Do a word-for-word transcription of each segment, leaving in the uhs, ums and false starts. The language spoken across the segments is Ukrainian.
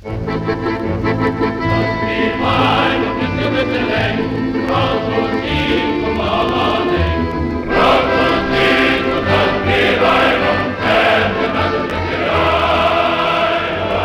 Заспіваймо пісню веселеньку, про Зусінку молоденьку, про Зусінку заспіваймо, серце наше засираймо.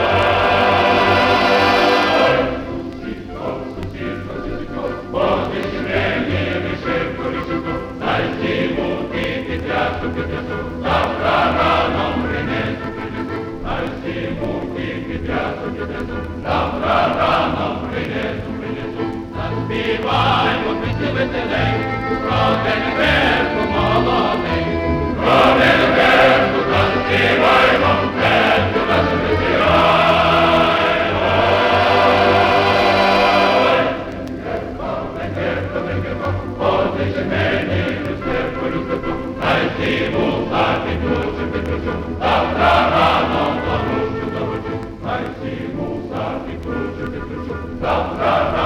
Сусідко, сусідко, сусідко, будеш мені вишивку, вишивку, дай сімуки підв'язку, підв'язку, завтра рано принесу, принесу, дай сімуки підв'язку, підв'язку, завтра рано принесу, принесу. Заспіваймо пісню веселеньку, про Веневерку молоденьку, про Веневерку заспіваймо, серце наше засираймо. Венерко, Венерко, Венерко, будеш мені люстерку, люстерку, дай сіму саді ключу, підключу, завтра рано доручу, доручу, дай сіму саді ключу, підключу, завтра рано